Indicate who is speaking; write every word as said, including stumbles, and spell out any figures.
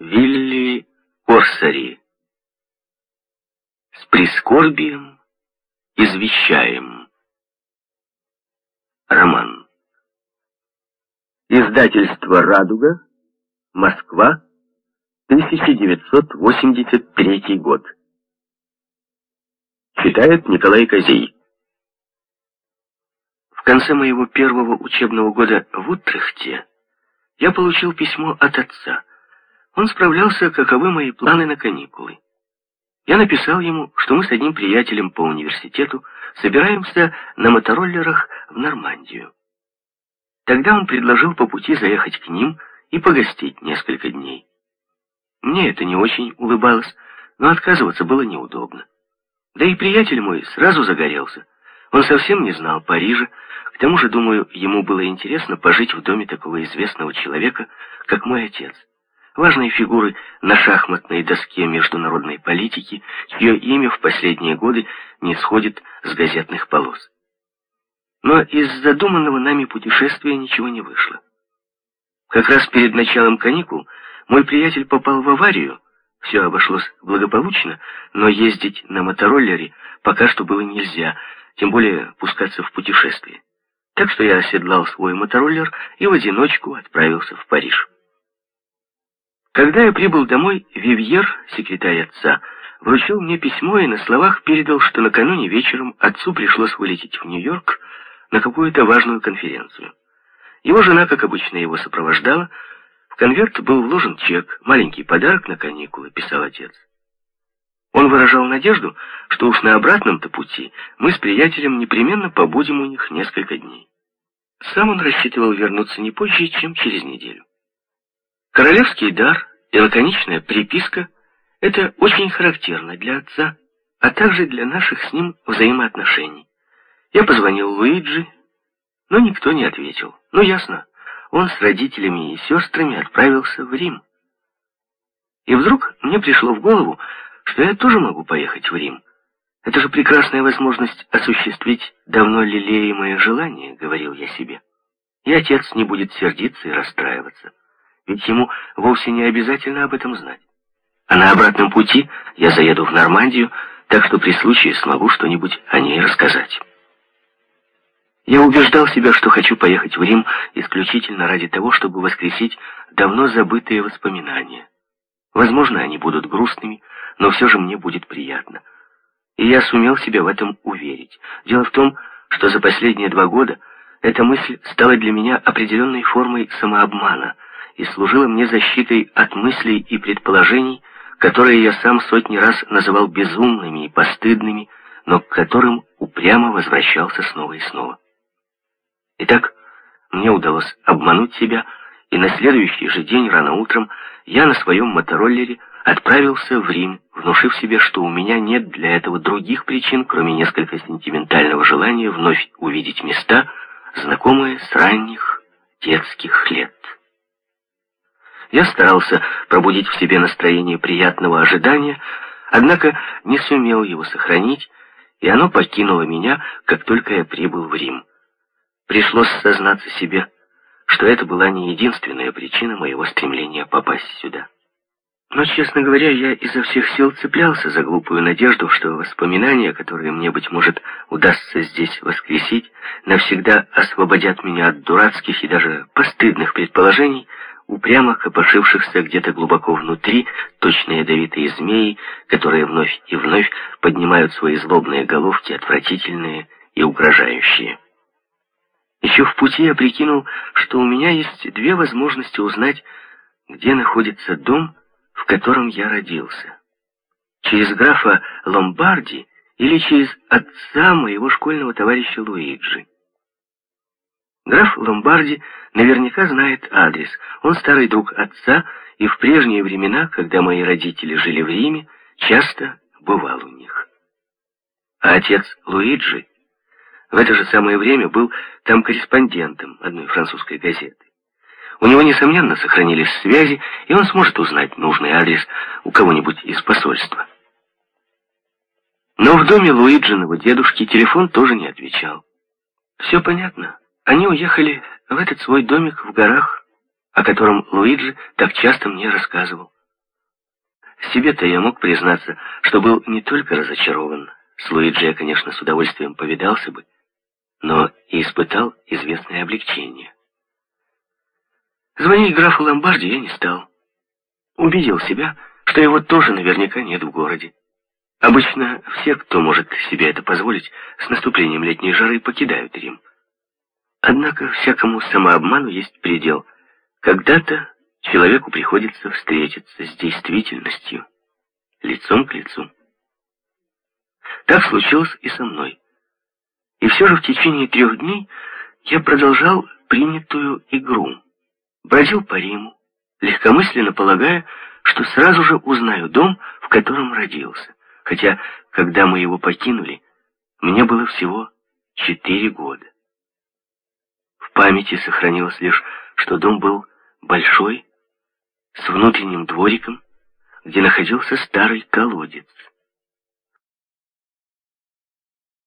Speaker 1: Вилли Корсари. С прискорбием извещаем. Роман. Издательство «Радуга», Москва, тысяча девятьсот восемьдесят третий год. Читает Николай Козей. В конце моего первого учебного года в Утрехте я получил письмо от отца. Он справлялся, каковы мои планы на каникулы. Я написал ему, что мы с одним приятелем по университету собираемся на мотороллерах в Нормандию. Тогда он предложил по пути заехать к ним и погостить несколько дней. Мне это не очень улыбалось, но отказываться было неудобно. Да и приятель мой сразу загорелся. Он совсем не знал Парижа, к тому же, думаю, ему было интересно пожить в доме такого известного человека, как мой отец, важной фигуры на шахматной доске международной политики, чье имя в последние годы не сходит с газетных полос. Но из задуманного нами путешествия ничего не вышло. Как раз перед началом каникул мой приятель попал в аварию. Все обошлось благополучно, но ездить на мотороллере пока что было нельзя, тем более пускаться в путешествие. Так что я оседлал свой мотороллер и в одиночку отправился в Париж. Когда я прибыл домой, Вивьер, секретарь отца, вручил мне письмо и на словах передал, что накануне вечером отцу пришлось вылететь в Нью-Йорк на какую-то важную конференцию. Его жена, как обычно, его сопровождала. В конверт был вложен чек, маленький подарок на каникулы, писал отец. Он выражал надежду, что уж на обратном-то пути мы с приятелем непременно побудем у них несколько дней. Сам он рассчитывал вернуться не позже, чем через неделю. Королевский дар и лаконичная приписка — это очень характерно для отца, а также для наших с ним взаимоотношений. Я позвонил Луиджи, но никто не ответил. Ну, ясно, он с родителями и сестрами отправился в Рим. И вдруг мне пришло в голову, что я тоже могу поехать в Рим. Это же прекрасная возможность осуществить давно лелеемое желание, говорил я себе. И отец не будет сердиться и расстраиваться, ведь ему вовсе не обязательно об этом знать. А на обратном пути я заеду в Нормандию, так что при случае смогу что-нибудь о ней рассказать. Я убеждал себя, что хочу поехать в Рим исключительно ради того, чтобы воскресить давно забытые воспоминания. Возможно, они будут грустными, но все же мне будет приятно. И я сумел себя в этом уверить. Дело в том, что за последние два года эта мысль стала для меня определенной формой самообмана и служила мне защитой от мыслей и предположений, которые я сам сотни раз называл безумными и постыдными, но к которым упрямо возвращался снова и снова. Итак, мне удалось обмануть себя, и на следующий же день рано утром я на своем мотороллере отправился в Рим, внушив себе, что у меня нет для этого других причин, кроме несколько сентиментального желания вновь увидеть места, знакомые с ранних детских лет. Я старался пробудить в себе настроение приятного ожидания, однако не сумел его сохранить, и оно покинуло меня, как только я прибыл в Рим. Пришлось сознаться себе, что это была не единственная причина моего стремления попасть сюда. Но, честно говоря, я изо всех сил цеплялся за глупую надежду, что воспоминания, которые мне, быть может, удастся здесь воскресить, навсегда освободят меня от дурацких и даже постыдных предположений, упрямо копошившихся где-то глубоко внутри, точно ядовитые змеи, которые вновь и вновь поднимают свои злобные головки, отвратительные и угрожающие. Еще в пути я прикинул, что у меня есть две возможности узнать, где находится дом, в котором я родился. Через графа Ломбарди или через отца моего школьного товарища Луиджи. Граф Ломбарди наверняка знает адрес. Он старый друг отца, и в прежние времена, когда мои родители жили в Риме, часто бывал у них. А отец Луиджи в это же самое время был там корреспондентом одной французской газеты. У него, несомненно, сохранились связи, и он сможет узнать нужный адрес у кого-нибудь из посольства. Но в доме Луиджиного дедушки телефон тоже не отвечал. Все понятно. Они уехали в этот свой домик в горах, о котором Луиджи так часто мне рассказывал. Себе-то я мог признаться, что был не только разочарован. С Луиджи я, конечно, с удовольствием повидался бы, но и испытал известное облегчение. Звонить графу Ломбарди я не стал. Убедил себя, что его тоже наверняка нет в городе. Обычно все, кто может себе это позволить, с наступлением летней жары покидают Рим. Однако всякому самообману есть предел. Когда-то человеку приходится встретиться с действительностью, лицом к лицу. Так случилось и со мной. И все же в течение трех дней я продолжал принятую игру. Бродил по Риму, легкомысленно полагая, что сразу же узнаю дом, в котором родился. Хотя, когда мы его покинули, мне было всего четыре года. В памяти сохранилось лишь, что дом был большой, с внутренним двориком, где находился старый колодец.